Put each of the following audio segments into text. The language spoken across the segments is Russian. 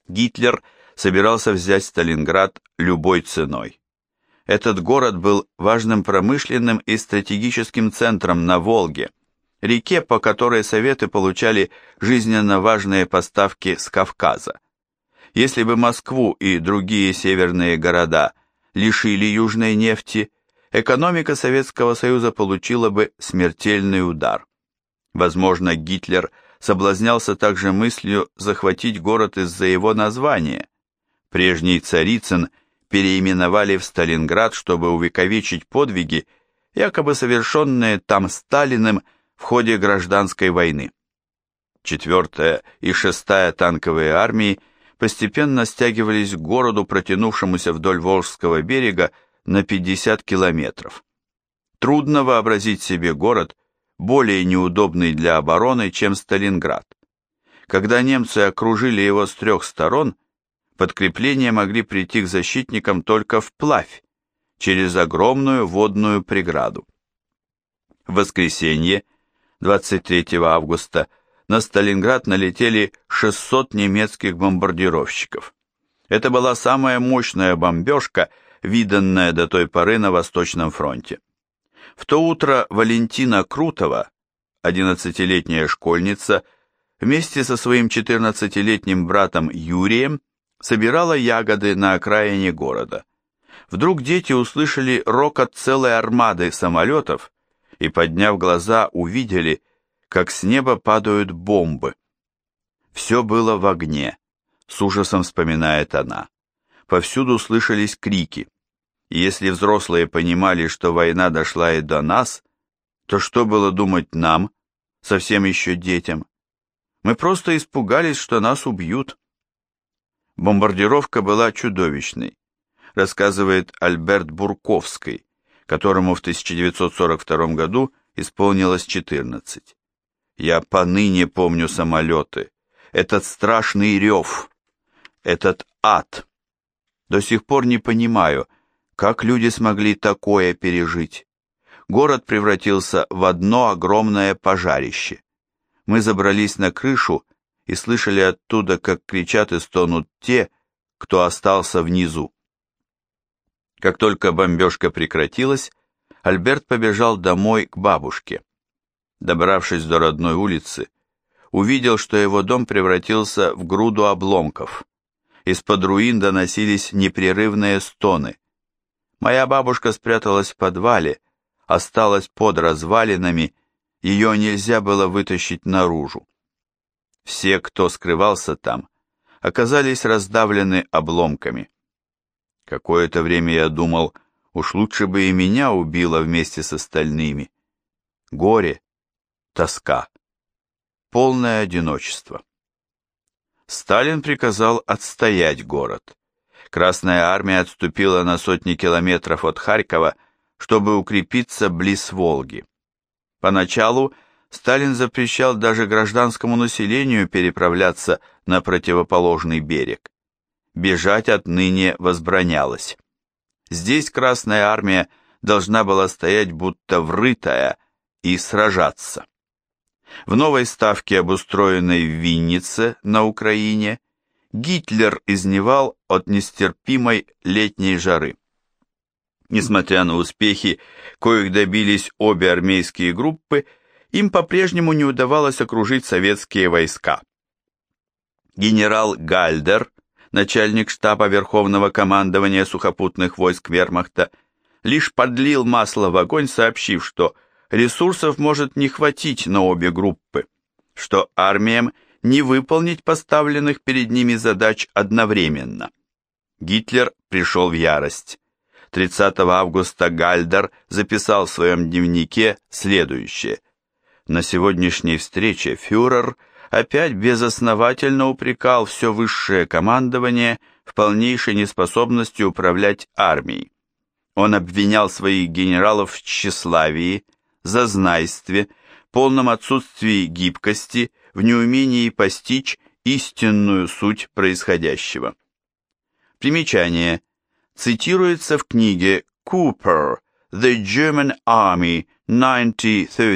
Гитлер собирался взять Сталинград любой ценой. Этот город был важным промышленным и стратегическим центром на Волге, реке, по которой Советы получали жизненно важные поставки с Кавказа. Если бы Москву и другие северные города лишили южной нефти, экономика Советского Союза получила бы смертельный удар. Возможно, Гитлер соблазнялся также мыслью захватить город из-за его названия. Прежний Царицын переименовали в Сталинград, чтобы увековечить подвиги, якобы совершенные там Сталиным в ходе гражданской войны. 4-я и 6-я танковые армии постепенно стягивались к городу, протянувшемуся вдоль Волжского берега на 50 километров. Трудно вообразить себе город, более неудобный для обороны, чем Сталинград. Когда немцы окружили его с 3 сторон, подкрепления могли прийти к защитникам только вплавь, через огромную водную преграду. В воскресенье, 23 августа, на Сталинград налетели 600 немецких бомбардировщиков. Это была самая мощная бомбежка, виданная до той поры на Восточном фронте. В то утро Валентина Крутова, 11-летняя школьница, вместе со своим 14-летним братом Юрием собирала ягоды на окраине города. Вдруг дети услышали рокот целой армады самолетов и, подняв глаза, увидели, как с неба падают бомбы. Все было в огне, с ужасом вспоминает она. Повсюду слышались крики. И если взрослые понимали, что война дошла и до нас, то что было думать нам, совсем еще детям? Мы просто испугались, что нас убьют. Бомбардировка была чудовищной, рассказывает Альберт Бурковский, которому в 1942 году исполнилось 14. Я поныне помню самолеты, этот страшный рев, этот ад. До сих пор не понимаю, как люди смогли такое пережить. Город превратился в одно огромное пожарище. Мы забрались на крышу и слышали оттуда, как кричат и стонут те, кто остался внизу. Как только бомбежка прекратилась, Альберт побежал домой к бабушке. Добравшись до родной улицы, увидел, что его дом превратился в груду обломков. Из-под руин доносились непрерывные стоны. Моя бабушка спряталась в подвале, осталась под развалинами, ее нельзя было вытащить наружу. Все, кто скрывался там, оказались раздавлены обломками. Какое-то время я думал, уж лучше бы и меня убило вместе с остальными. Горе, тоска, полное одиночество. Сталин приказал отстоять город. Красная армия отступила на сотни километров от Харькова, чтобы укрепиться близ Волги. Поначалу Сталин запрещал даже гражданскому населению переправляться на противоположный берег. Бежать отныне возбранялось. Здесь Красная армия должна была стоять будто врытая и сражаться. В новой ставке, обустроенной в Виннице на Украине, Гитлер изнывал от нестерпимой летней жары. Несмотря на успехи, коих добились обе армейские группы, им по-прежнему не удавалось окружить советские войска. Генерал Гальдер, начальник штаба Верховного командования сухопутных войск Вермахта, лишь подлил масло в огонь, сообщив, что ресурсов может не хватить на обе группы, что армиям не выполнить поставленных перед ними задач одновременно. Гитлер пришел в ярость. 30 августа Гальдер записал в своем дневнике следующее. На сегодняшней встрече фюрер опять безосновательно упрекал все высшее командование в полнейшей неспособности управлять армией. Он обвинял своих генералов в тщеславии, зазнайстве, полном отсутствии гибкости, в неумении постичь истинную суть происходящего. Примечание. Цитируется в книге Cooper «The German Army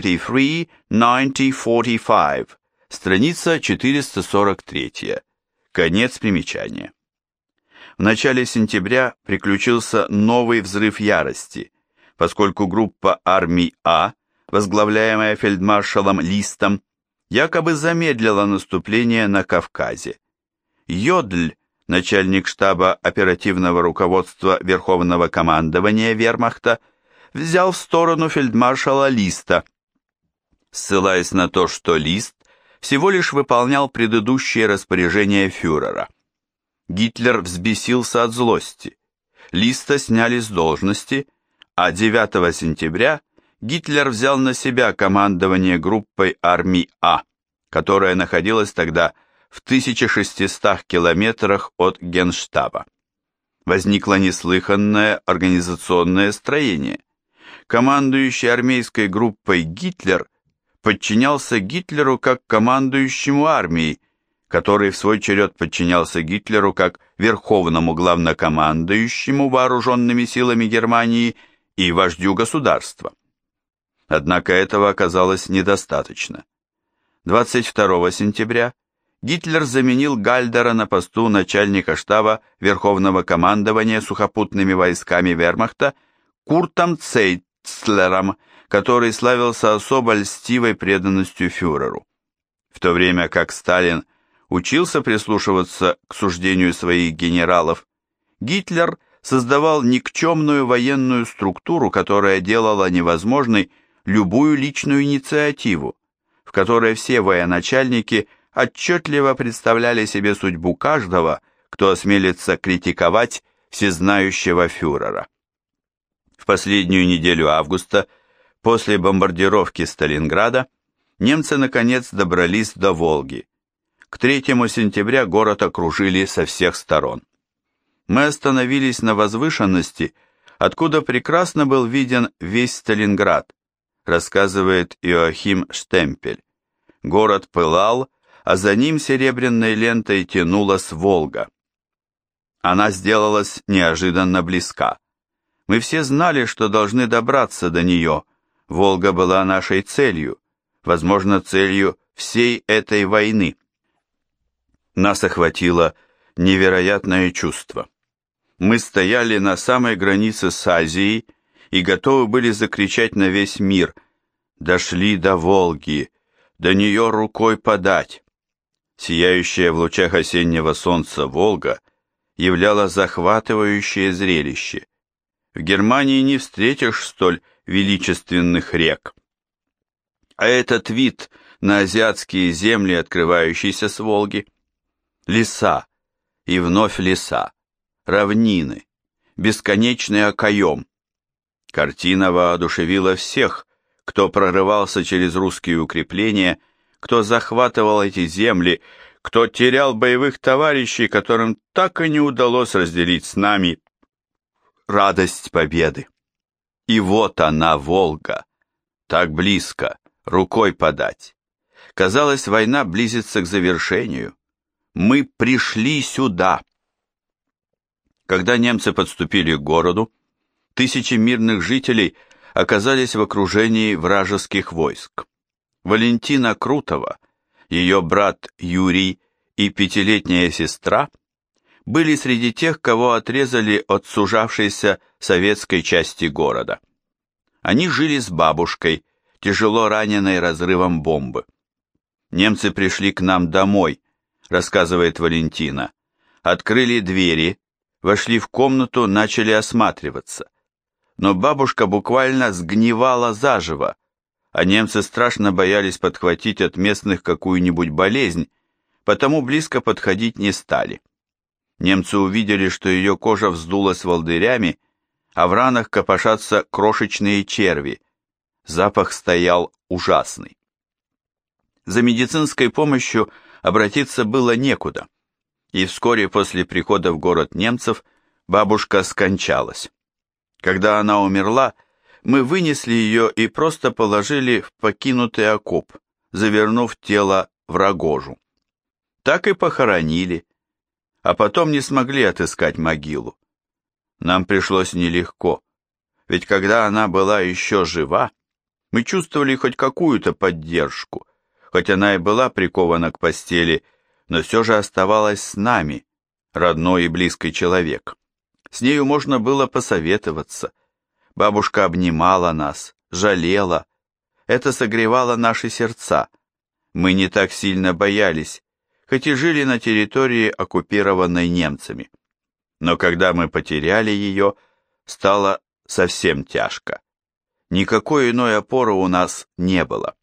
1933-1945», страница 443, Конец примечания. В начале сентября приключился новый взрыв ярости, поскольку группа армий А, возглавляемая фельдмаршалом Листом, якобы замедлила наступление на Кавказе. Йодль, начальник штаба оперативного руководства Верховного командования Вермахта, взял в сторону фельдмаршала Листа, ссылаясь на то, что Лист всего лишь выполнял предыдущие распоряжения фюрера. Гитлер взбесился от злости. Листа сняли с должности, а 9 сентября Гитлер взял на себя командование группой армий А, которая находилась тогда в 1600 километрах от Генштаба. Возникло неслыханное организационное строение. Командующий армейской группой Гитлер подчинялся Гитлеру как командующему армией, который в свой черед подчинялся Гитлеру как верховному главнокомандующему вооруженными силами Германии и вождю государства. Однако этого оказалось недостаточно. 22 сентября Гитлер заменил Гальдера на посту начальника штаба Верховного командования сухопутными войсками Вермахта Куртом Цейцлером, который славился особо льстивой преданностью фюреру. В то время как Сталин учился прислушиваться к суждению своих генералов, Гитлер создавал никчемную военную структуру, которая делала невозможной любую личную инициативу, в которой все военачальники отчетливо представляли себе судьбу каждого, кто осмелится критиковать всезнающего фюрера. В последнюю неделю августа, после бомбардировки Сталинграда, немцы наконец добрались до Волги. К 3 сентября город окружили со всех сторон. Мы остановились на возвышенности, откуда прекрасно был виден весь Сталинград, рассказывает Иоахим Штемпель. Город пылал, а за ним серебряной лентой тянулась Волга. Она сделалась неожиданно близка. Мы все знали, что должны добраться до нее. Волга была нашей целью, возможно, целью всей этой войны. Нас охватило невероятное чувство. Мы стояли на самой границе с Азией и готовы были закричать на весь мир: «Дошли до Волги, до нее рукой подать!» Сияющая в лучах осеннего солнца Волга являла захватывающее зрелище. В Германии не встретишь столь величественных рек. А этот вид на азиатские земли, открывающиеся с Волги, леса и вновь леса, равнины, бесконечный окоем. Картина воодушевила всех, кто прорывался через русские укрепления, кто захватывал эти земли, кто терял боевых товарищей, которым так и не удалось разделить с нами радость победы. И вот она, Волга, так близко, рукой подать. Казалось, война близится к завершению. Мы пришли сюда. Когда немцы подступили к городу, тысячи мирных жителей оказались в окружении вражеских войск. Валентина Крутова, ее брат Юрий и 5-летняя сестра были среди тех, кого отрезали от сужавшейся советской части города. Они жили с бабушкой, тяжело раненой разрывом бомбы. «Немцы пришли к нам домой», рассказывает Валентина. «Открыли двери, вошли в комнату, начали осматриваться. Но бабушка буквально сгнивала заживо, а немцы страшно боялись подхватить от местных какую-нибудь болезнь, потому близко подходить не стали. Немцы увидели, что ее кожа вздулась волдырями, а в ранах копошатся крошечные черви. Запах стоял ужасный. За медицинской помощью обратиться было некуда, и вскоре после прихода в город немцев бабушка скончалась. Когда она умерла, мы вынесли ее и просто положили в покинутый окоп, завернув тело в рогожу. Так и похоронили, а потом не смогли отыскать могилу. Нам пришлось нелегко, ведь когда она была еще жива, мы чувствовали хоть какую-то поддержку, хоть она и была прикована к постели, но все же оставалась с нами, родной и близкий человек. С нею можно было посоветоваться. Бабушка обнимала нас, жалела. Это согревало наши сердца. Мы не так сильно боялись, хоть и жили на территории, оккупированной немцами. Но когда мы потеряли ее, стало совсем тяжко. Никакой иной опоры у нас не было.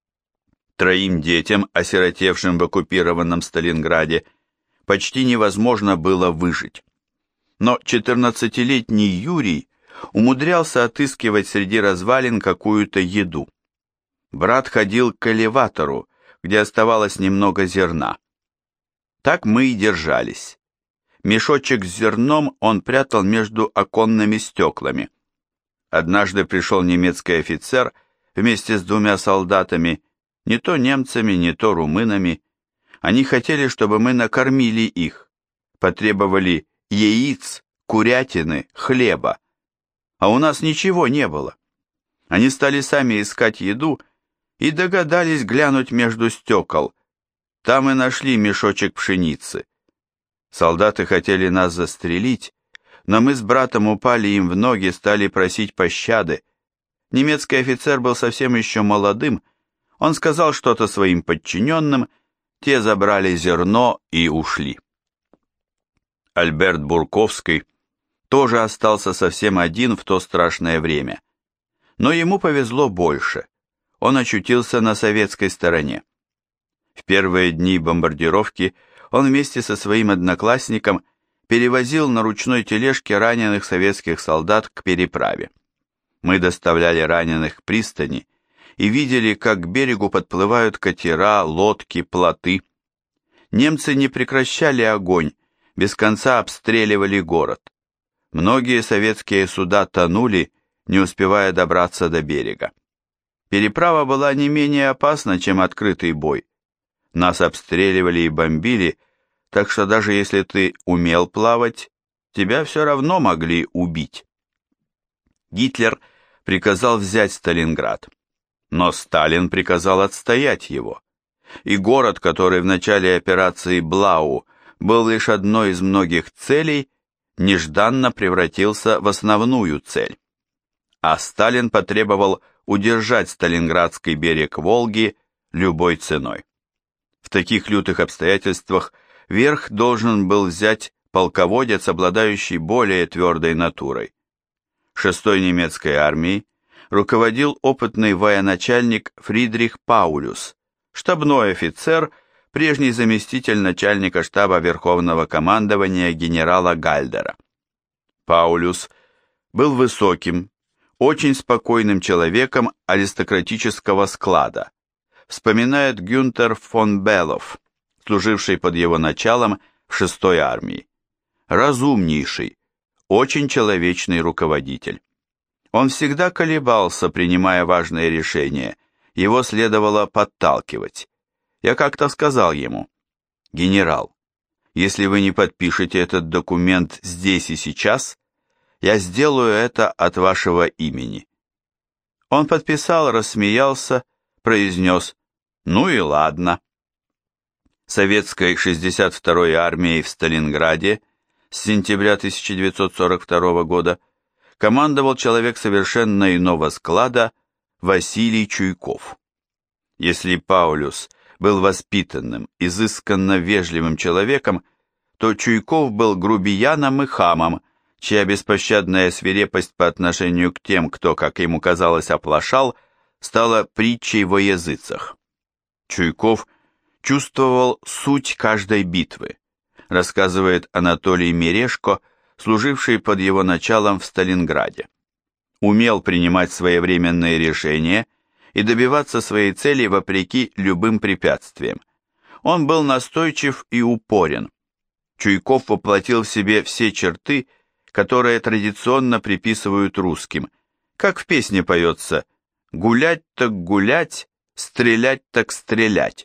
3 детям, осиротевшим в оккупированном Сталинграде, почти невозможно было выжить. Но 14-летний Юрий умудрялся отыскивать среди развалин какую-то еду. Брат ходил к элеватору, где оставалось немного зерна. Так мы и держались. Мешочек с зерном он прятал между оконными стеклами. Однажды пришел немецкий офицер вместе с 2 солдатами, не то немцами, не то румынами. Они хотели, чтобы мы накормили их, потребовали яиц, курятины, хлеба. А у нас ничего не было. Они стали сами искать еду и догадались глянуть между стекол. Там и нашли мешочек пшеницы. Солдаты хотели нас застрелить, но мы с братом упали им в ноги, стали просить пощады. Немецкий офицер был совсем еще молодым. Он сказал что-то своим подчиненным, те забрали зерно и ушли. Альберт Бурковский тоже остался совсем один в то страшное время. Но ему повезло больше. Он очутился на советской стороне. В первые дни бомбардировки он вместе со своим одноклассником перевозил на ручной тележке раненых советских солдат к переправе. Мы доставляли раненых к пристани и видели, как к берегу подплывают катера, лодки, плоты. Немцы не прекращали огонь, без конца обстреливали город. Многие советские суда тонули, не успевая добраться до берега. Переправа была не менее опасна, чем открытый бой. Нас обстреливали и бомбили, так что даже если ты умел плавать, тебя все равно могли убить. Гитлер приказал взять Сталинград, но Сталин приказал отстоять его. И город, который в начале операции Блау был лишь одной из многих целей, нежданно превратился в основную цель. А Сталин потребовал удержать Сталинградский берег Волги любой ценой. В таких лютых обстоятельствах верх должен был взять полководец, обладающий более твердой натурой. 6-й немецкой армией руководил опытный военачальник Фридрих Паулюс, штабной офицер, прежний заместитель начальника штаба Верховного командования генерала Гальдера. Паулюс был высоким, очень спокойным человеком аристократического склада, вспоминает Гюнтер фон Беллов, служивший под его началом в 6-й армии. Разумнейший, очень человечный руководитель. Он всегда колебался, принимая важные решения, его следовало подталкивать. Я как-то сказал ему: «Генерал, если вы не подпишете этот документ здесь и сейчас, я сделаю это от вашего имени». Он подписал, рассмеялся, произнес: «Ну и ладно». Советской 62-й армией в Сталинграде с сентября 1942 года командовал человек совершенно иного склада Василий Чуйков. Если Паулюс был воспитанным, изысканно вежливым человеком, то Чуйков был грубияном и хамом, чья беспощадная свирепость по отношению к тем, кто, как ему казалось, оплошал, стала притчей во языцах. Чуйков чувствовал суть каждой битвы, рассказывает Анатолий Мережко, служивший под его началом в Сталинграде. Умел принимать своевременные решения и добиваться своей цели вопреки любым препятствиям. Он был настойчив и упорен. Чуйков воплотил в себе все черты, которые традиционно приписывают русским, как в песне поется: «Гулять так гулять, стрелять так стрелять».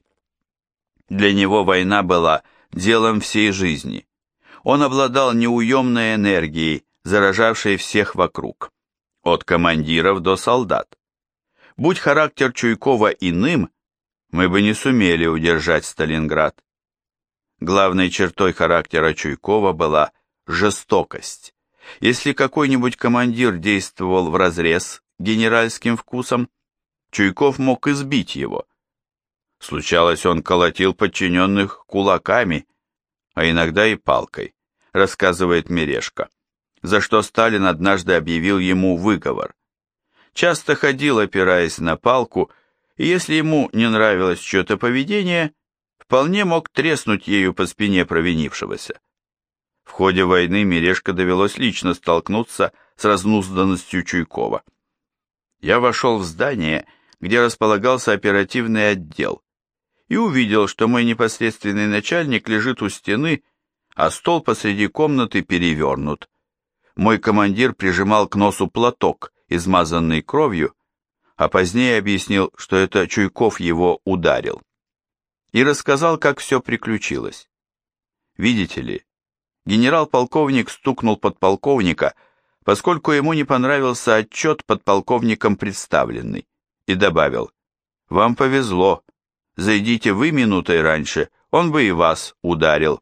Для него война была делом всей жизни. Он обладал неуемной энергией, заражавшей всех вокруг, от командиров до солдат. Будь характер Чуйкова иным, мы бы не сумели удержать Сталинград. Главной чертой характера Чуйкова была жестокость. Если какой-нибудь командир действовал вразрез генеральским вкусом, Чуйков мог избить его. Случалось, он колотил подчиненных кулаками, а иногда и палкой, рассказывает Мережко, за что Сталин однажды объявил ему выговор. Часто ходил, опираясь на палку, и если ему не нравилось чье-то поведение, вполне мог треснуть ею по спине провинившегося. В ходе войны Мережко довелось лично столкнуться с разнузданностью Чуйкова. Я вошел в здание, где располагался оперативный отдел, и увидел, что мой непосредственный начальник лежит у стены, а стол посреди комнаты перевернут. Мой командир прижимал к носу платок, измазанный кровью, а позднее объяснил, что это Чуйков его ударил. И рассказал, как все приключилось. Видите ли, генерал-полковник стукнул подполковника, поскольку ему не понравился отчет подполковником представленный, и добавил: «Вам повезло, зайдите вы минутой раньше, он бы и вас ударил».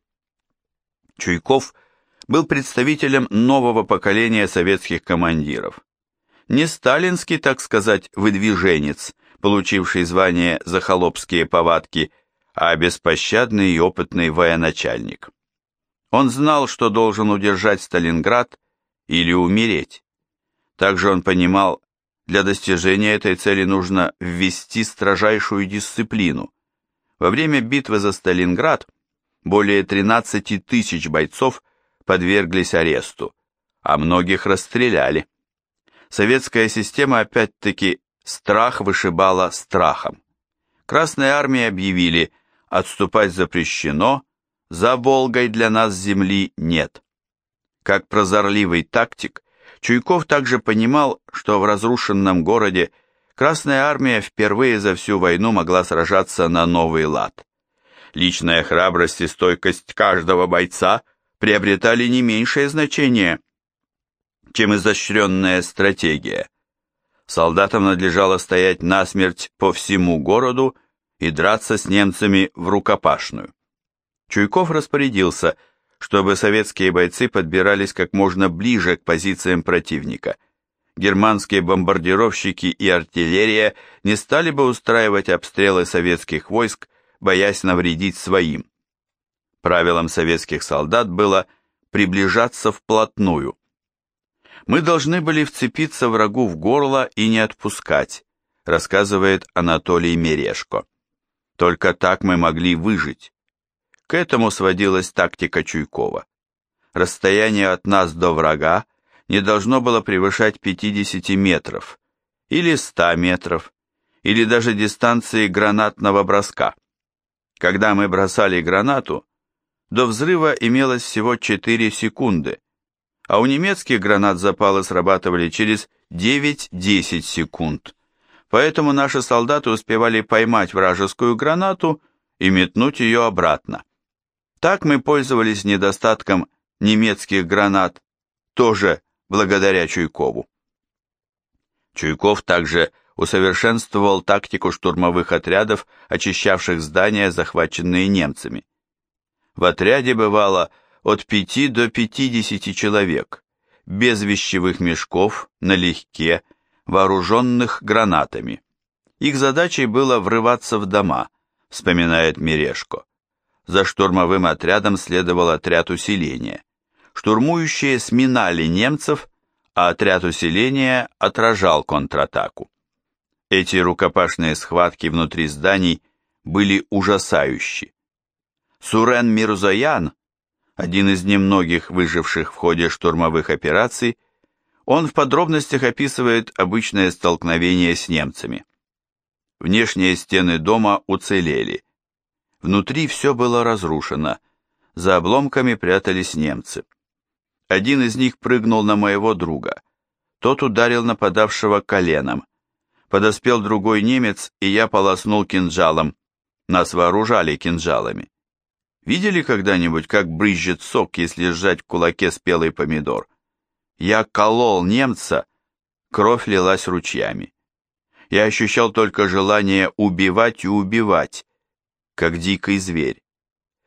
Чуйков был представителем нового поколения советских командиров. Не сталинский, так сказать, выдвиженец, получивший звание за холопские повадки, а беспощадный и опытный военачальник. Он знал, что должен удержать Сталинград или умереть. Также он понимал, для достижения этой цели нужно ввести строжайшую дисциплину. Во время битвы за Сталинград более 13 тысяч бойцов подверглись аресту, а многих расстреляли. Советская система опять-таки страх вышибала страхом. Красной армии объявили: отступать запрещено, за Волгой для нас земли нет. Как прозорливый тактик, Чуйков также понимал, что в разрушенном городе Красная армия впервые за всю войну могла сражаться на новый лад. Личная храбрость и стойкость каждого бойца приобретали не меньшее значение, чем изощренная стратегия. Солдатам надлежало стоять насмерть по всему городу и драться с немцами в рукопашную. Чуйков распорядился, чтобы советские бойцы подбирались как можно ближе к позициям противника. Германские бомбардировщики и артиллерия не стали бы устраивать обстрелы советских войск, боясь навредить своим. Правилом советских солдат было приближаться вплотную. «Мы должны были вцепиться врагу в горло и не отпускать», рассказывает Анатолий Мережко. «Только так мы могли выжить». К этому сводилась тактика Чуйкова. Расстояние от нас до врага не должно было превышать 50 метров, или 100 метров, или даже дистанции гранатного броска. Когда мы бросали гранату, до взрыва имелось всего 4 секунды, а у немецких гранат запалы срабатывали через 9-10 секунд. Поэтому наши солдаты успевали поймать вражескую гранату и метнуть ее обратно. Так мы пользовались недостатком немецких гранат, тоже благодаря Чуйкову. Чуйков также усовершенствовал тактику штурмовых отрядов, очищавших здания, захваченные немцами. В отряде бывало от 5 до 50 человек, без вещевых мешков, налегке, вооруженных гранатами. Их задачей было врываться в дома, вспоминает Мережко. За штурмовым отрядом следовал отряд усиления. Штурмующие сминали немцев, а отряд усиления отражал контратаку. Эти рукопашные схватки внутри зданий были ужасающие. Сурен Мирзоян, один из немногих выживших в ходе штурмовых операций, он в подробностях описывает обычное столкновение с немцами. Внешние стены дома уцелели. Внутри все было разрушено. За обломками прятались немцы. Один из них прыгнул на моего друга. Тот ударил нападавшего коленом. Подоспел другой немец, и я полоснул кинжалом. Нас вооружали кинжалами. Видели когда-нибудь, как брызжет сок, если сжать в кулаке спелый помидор? Я колол немца, кровь лилась ручьями. Я ощущал только желание убивать и убивать, как дикий зверь.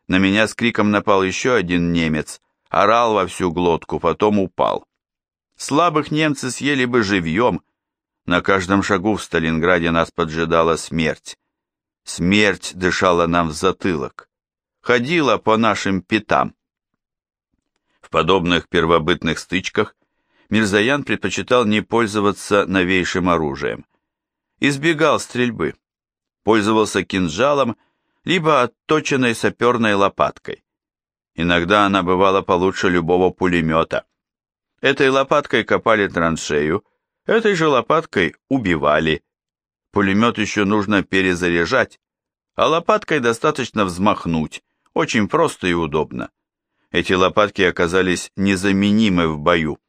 На меня с криком напал еще один немец, орал во всю глотку, потом упал. Слабых немцы съели бы живьем. На каждом шагу в Сталинграде нас поджидала смерть. Смерть дышала нам в затылок, ходила по нашим пятам. В подобных первобытных стычках Мирзоян предпочитал не пользоваться новейшим оружием. Избегал стрельбы, пользовался кинжалом либо отточенной саперной лопаткой. Иногда она бывала получше любого пулемета. Этой лопаткой копали траншею, этой же лопаткой убивали. Пулемет еще нужно перезаряжать, а лопаткой достаточно взмахнуть, очень просто и удобно. Эти лопатки оказались незаменимы в бою.